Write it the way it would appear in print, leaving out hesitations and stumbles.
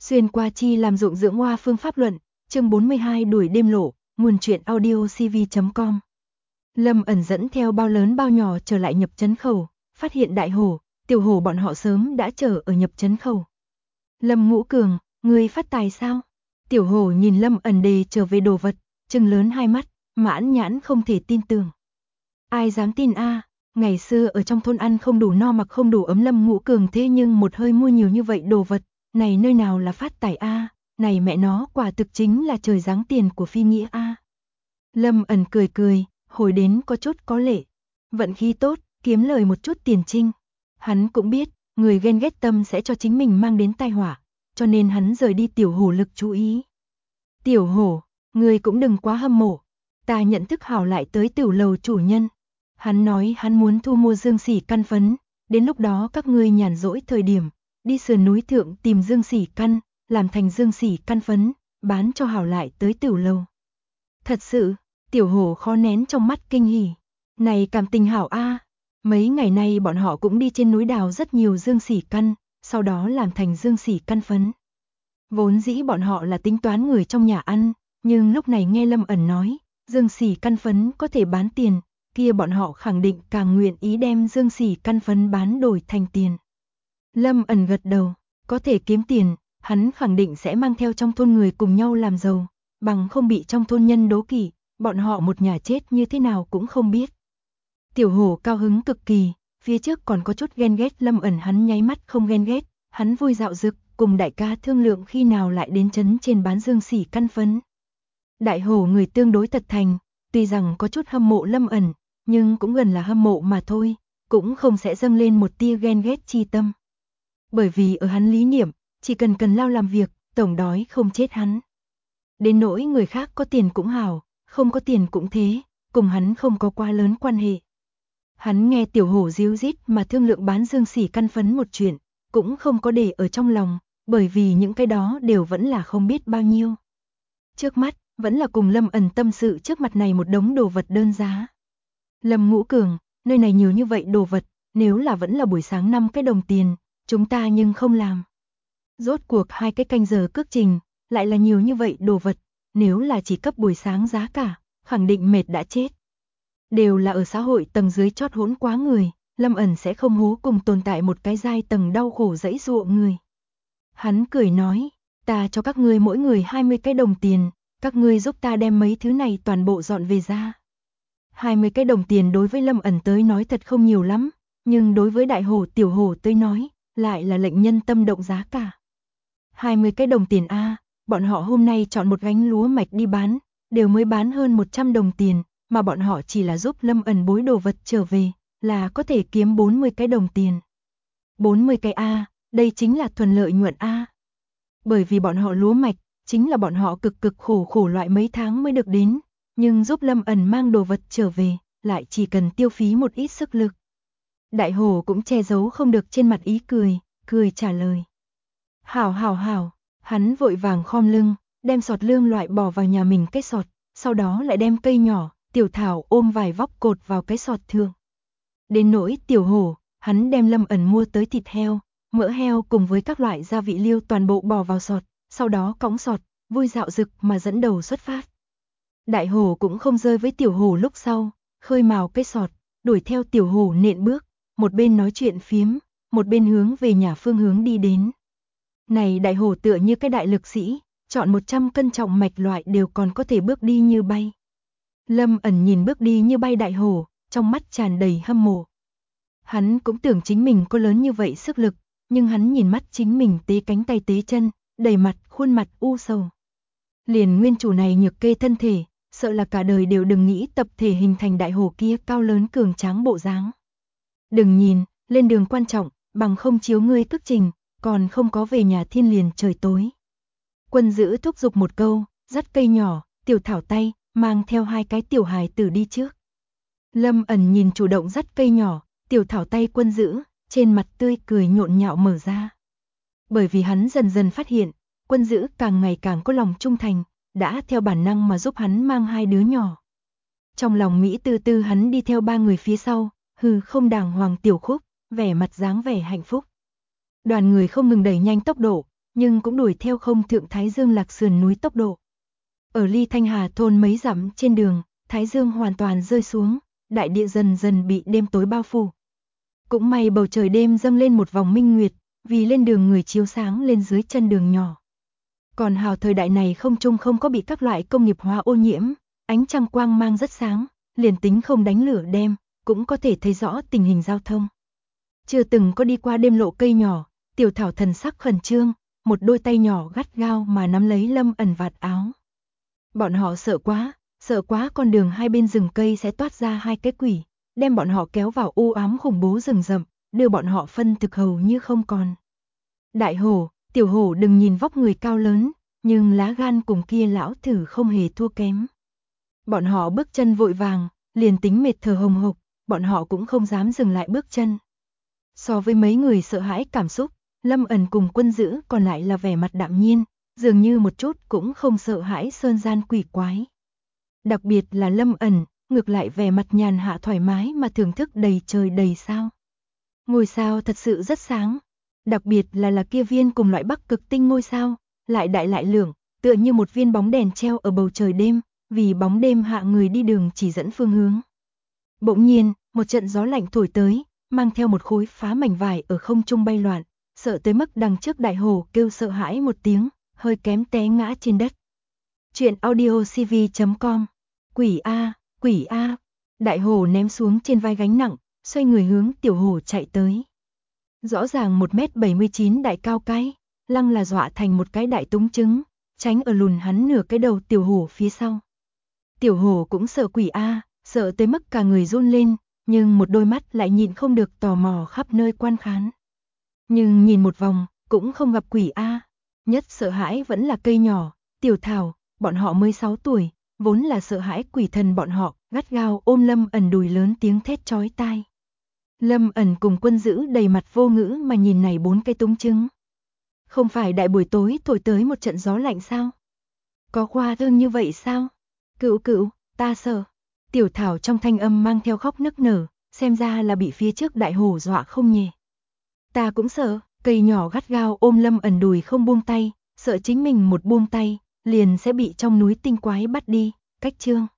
Xuyên qua chi làm dụng dưỡng hoa phương pháp luận, chương 42 đuổi đêm lộ, nguồn truyện audio cv.com. Lâm ẩn dẫn theo bao lớn bao nhỏ trở lại nhập trấn khẩu, phát hiện đại hổ, tiểu hổ bọn họ sớm đã chờ ở nhập trấn khẩu. Lâm Ngũ Cường, ngươi phát tài sao? Tiểu hổ nhìn Lâm ẩn đề trở về đồ vật, trừng lớn hai mắt, mãn nhãn không thể tin tưởng. Ai dám tin a? Ngày xưa ở trong thôn ăn không đủ no mặc không đủ ấm Lâm Ngũ Cường thế nhưng một hơi mua nhiều như vậy đồ vật, này nơi nào là phát tài a, này mẹ nó quả thực chính là trời giáng tiền của phi nghĩa a. Lâm ẩn cười cười, hồi đến có chút có lệ, vận khí tốt, kiếm lời một chút tiền trinh. Hắn cũng biết, người ghen ghét tâm sẽ cho chính mình mang đến tai họa, cho nên hắn rời đi tiểu hổ lực chú ý. Tiểu hổ, người cũng đừng quá hâm mộ, ta nhận thức hảo lại tới tiểu lầu chủ nhân. Hắn nói hắn muốn thu mua dương sỉ căn phấn, đến lúc đó các ngươi nhàn rỗi thời điểm, đi sườn núi thượng tìm dương sỉ căn, làm thành dương sỉ căn phấn, bán cho hảo lại tới tiểu lầu. Thật sự, tiểu hổ khó nén trong mắt kinh hỉ. Này cảm tình hảo a, mấy ngày nay bọn họ cũng đi trên núi đào rất nhiều dương sỉ căn, sau đó làm thành dương sỉ căn phấn. Vốn dĩ bọn họ là tính toán người trong nhà ăn, nhưng lúc này nghe Lâm ẩn nói, dương sỉ căn phấn có thể bán tiền, kia bọn họ khẳng định càng nguyện ý đem dương sỉ căn phấn bán đổi thành tiền. Lâm ẩn gật đầu, có thể kiếm tiền, hắn khẳng định sẽ mang theo trong thôn người cùng nhau làm giàu, bằng không bị trong thôn nhân đố kỵ, bọn họ một nhà chết như thế nào cũng không biết. Tiểu hổ cao hứng cực kỳ, phía trước còn có chút ghen ghét Lâm ẩn, hắn nháy mắt không ghen ghét, hắn vui dạo dực, cùng đại ca thương lượng khi nào lại đến trấn trên bán dương sỉ căn phấn. Đại hổ người tương đối thật thành, tuy rằng có chút hâm mộ Lâm ẩn, nhưng cũng gần là hâm mộ mà thôi, cũng không sẽ dâng lên một tia ghen ghét chi tâm. Bởi vì ở hắn lý niệm, chỉ cần lao làm việc, tổng đói không chết hắn. Đến nỗi người khác có tiền cũng hảo, không có tiền cũng thế, cùng hắn không có quá lớn quan hệ. Hắn nghe tiểu hổ díu dít mà thương lượng bán dương sỉ căn phấn một chuyện, cũng không có để ở trong lòng, bởi vì những cái đó đều vẫn là không biết bao nhiêu. Trước mắt, vẫn là cùng Lâm ẩn tâm sự trước mặt này một đống đồ vật đơn giá. Lâm Ngũ Cường, nơi này nhiều như vậy đồ vật, nếu là vẫn là buổi sáng 5 cái đồng tiền, chúng ta nhưng không làm. Rốt cuộc 2 cái canh giờ cước trình, lại là nhiều như vậy đồ vật, nếu là chỉ cấp buổi sáng giá cả, khẳng định mệt đã chết. Đều là ở xã hội tầng dưới chót hỗn quá người, Lâm ẩn sẽ không hố cùng tồn tại một cái giai tầng đau khổ dẫy dụa người. Hắn cười nói, ta cho các ngươi mỗi người 20 cái đồng tiền, các ngươi giúp ta đem mấy thứ này toàn bộ dọn về ra. 20 cái đồng tiền đối với Lâm ẩn tới nói thật không nhiều lắm, nhưng đối với đại hổ tiểu hổ tới nói, lại là lệnh nhân tâm động giá cả. 20 cái đồng tiền a, bọn họ hôm nay chọn một gánh lúa mạch đi bán, đều mới bán hơn 100 đồng tiền, mà bọn họ chỉ là giúp Lâm ẩn bối đồ vật trở về, là có thể kiếm 40 cái đồng tiền. 40 cái a, đây chính là thuần lợi nhuận a. Bởi vì bọn họ lúa mạch, chính là bọn họ cực khổ loại mấy tháng mới được đến, nhưng giúp Lâm ẩn mang đồ vật trở về, lại chỉ cần tiêu phí một ít sức lực. Đại hổ cũng che giấu không được trên mặt ý cười trả lời. Hảo, hắn vội vàng khom lưng, đem sọt lương loại bỏ vào nhà mình cái sọt, sau đó lại đem cây nhỏ, tiểu thảo ôm vài vóc cột vào cái sọt thượng. Đến nỗi tiểu hổ, hắn đem Lâm ẩn mua tới thịt heo, mỡ heo cùng với các loại gia vị liêu toàn bộ bỏ vào sọt, sau đó cõng sọt, vui dạo dực mà dẫn đầu xuất phát. Đại hổ cũng không rơi với tiểu hổ lúc sau, khơi mào cái sọt, đuổi theo tiểu hổ nện bước, một bên nói chuyện phiếm, một bên hướng về nhà phương hướng đi đến. Này đại hổ tựa như cái đại lực sĩ, chọn 100 cân trọng mạch loại đều còn có thể bước đi như bay. Lâm ẩn nhìn bước đi như bay đại hổ, trong mắt tràn đầy hâm mộ. Hắn cũng tưởng chính mình có lớn như vậy sức lực, nhưng hắn nhìn mắt chính mình tế cánh tay tế chân, đầy mặt khuôn mặt u sầu. Liền nguyên chủ này nhược kê thân thể, sợ là cả đời đều đừng nghĩ tập thể hình thành đại hổ kia cao lớn cường tráng bộ dáng. Đừng nhìn, lên đường quan trọng, bằng không chiếu ngươi cước trình, còn không có về nhà thiên liền trời tối. Quân giữ thúc giục một câu, dắt cây nhỏ, tiểu thảo tay, mang theo 2 cái tiểu hài tử đi trước. Lâm ẩn nhìn chủ động dắt cây nhỏ, tiểu thảo tay quân giữ, trên mặt tươi cười nhộn nhạo mở ra. Bởi vì hắn dần dần phát hiện, quân giữ càng ngày càng có lòng trung thành, đã theo bản năng mà giúp hắn mang 2 đứa nhỏ. Trong lòng Mỹ tư hắn đi theo 3 người phía sau, không đàng hoàng tiểu khúc, vẻ mặt dáng vẻ hạnh phúc. Đoàn người không ngừng đẩy nhanh tốc độ, nhưng cũng đuổi theo không thượng Thái Dương lạc sườn núi tốc độ. Ở ly Thanh Hà thôn mấy dặm trên đường, Thái Dương hoàn toàn rơi xuống, đại địa dần dần bị đêm tối bao phủ. Cũng may bầu trời đêm dâng lên một vòng minh nguyệt, vì lên đường người chiếu sáng lên dưới chân đường nhỏ. Còn hào thời đại này không trung không có bị các loại công nghiệp hóa ô nhiễm, ánh trăng quang mang rất sáng, liền tính không đánh lửa đêm, cũng có thể thấy rõ tình hình giao thông. Chưa từng có đi qua đêm lộ cây nhỏ, Tiểu Thảo thần sắc khẩn trương, một đôi tay nhỏ gắt gao mà nắm lấy Lâm Ẩn vạt áo. Bọn họ sợ quá con đường hai bên rừng cây sẽ toát ra hai cái quỷ, đem bọn họ kéo vào u ám khủng bố rừng rậm, đưa bọn họ phân thực hầu như không còn. Đại hổ, tiểu hổ đừng nhìn vóc người cao lớn, nhưng lá gan cùng kia lão thử không hề thua kém. Bọn họ bước chân vội vàng, liền tính mệt thở hồng hộc, bọn họ cũng không dám dừng lại bước chân. So với mấy người sợ hãi cảm xúc, Lâm Ẩn cùng Quân Dữ còn lại là vẻ mặt đạm nhiên, dường như một chút cũng không sợ hãi sơn gian quỷ quái. Đặc biệt là Lâm Ẩn, ngược lại vẻ mặt nhàn hạ thoải mái mà thưởng thức đầy trời đầy sao. Ngôi sao thật sự rất sáng, đặc biệt là kia viên cùng loại Bắc Cực tinh ngôi sao, lại đại lại lượng, tựa như một viên bóng đèn treo ở bầu trời đêm, vì bóng đêm hạ người đi đường chỉ dẫn phương hướng. Bỗng nhiên, một trận gió lạnh thổi tới, mang theo một khối phá mảnh vải ở không trung bay loạn, sợ tới mức đằng trước đại hổ kêu sợ hãi một tiếng, hơi kém té ngã trên đất. Chuyện audiocv.com. Quỷ A, quỷ A. Đại hổ ném xuống trên vai gánh nặng, xoay người hướng tiểu hổ chạy tới. Rõ ràng 1m79 đại cao cái, lăng là dọa thành một cái đại túng trứng, tránh ở lùn hắn nửa cái đầu tiểu hổ phía sau. Tiểu hổ cũng sợ quỷ A, sợ tới mức cả người run lên, nhưng một đôi mắt lại nhịn không được tò mò khắp nơi quan khán. Nhưng nhìn một vòng, cũng không gặp quỷ A. Nhất sợ hãi vẫn là cây nhỏ, Tiểu Thảo, bọn họ mới 6 tuổi, vốn là sợ hãi quỷ thần bọn họ, gắt gao ôm Lâm Ẩn đùi lớn tiếng thét chói tai. Lâm Ẩn cùng Quân Dữ đầy mặt vô ngữ mà nhìn này 4 cây túng trứng. Không phải đại buổi tối thổi tới một trận gió lạnh sao? Có khoa trương như vậy sao? Cựu cựu, ta sợ. Tiểu Thảo trong thanh âm mang theo khóc nức nở, xem ra là bị phía trước đại hổ dọa không nhẹ. Ta cũng sợ, cây nhỏ gắt gao ôm Lâm Ẩn đùi không buông tay, sợ chính mình một buông tay, liền sẽ bị trong núi tinh quái bắt đi, cách chương.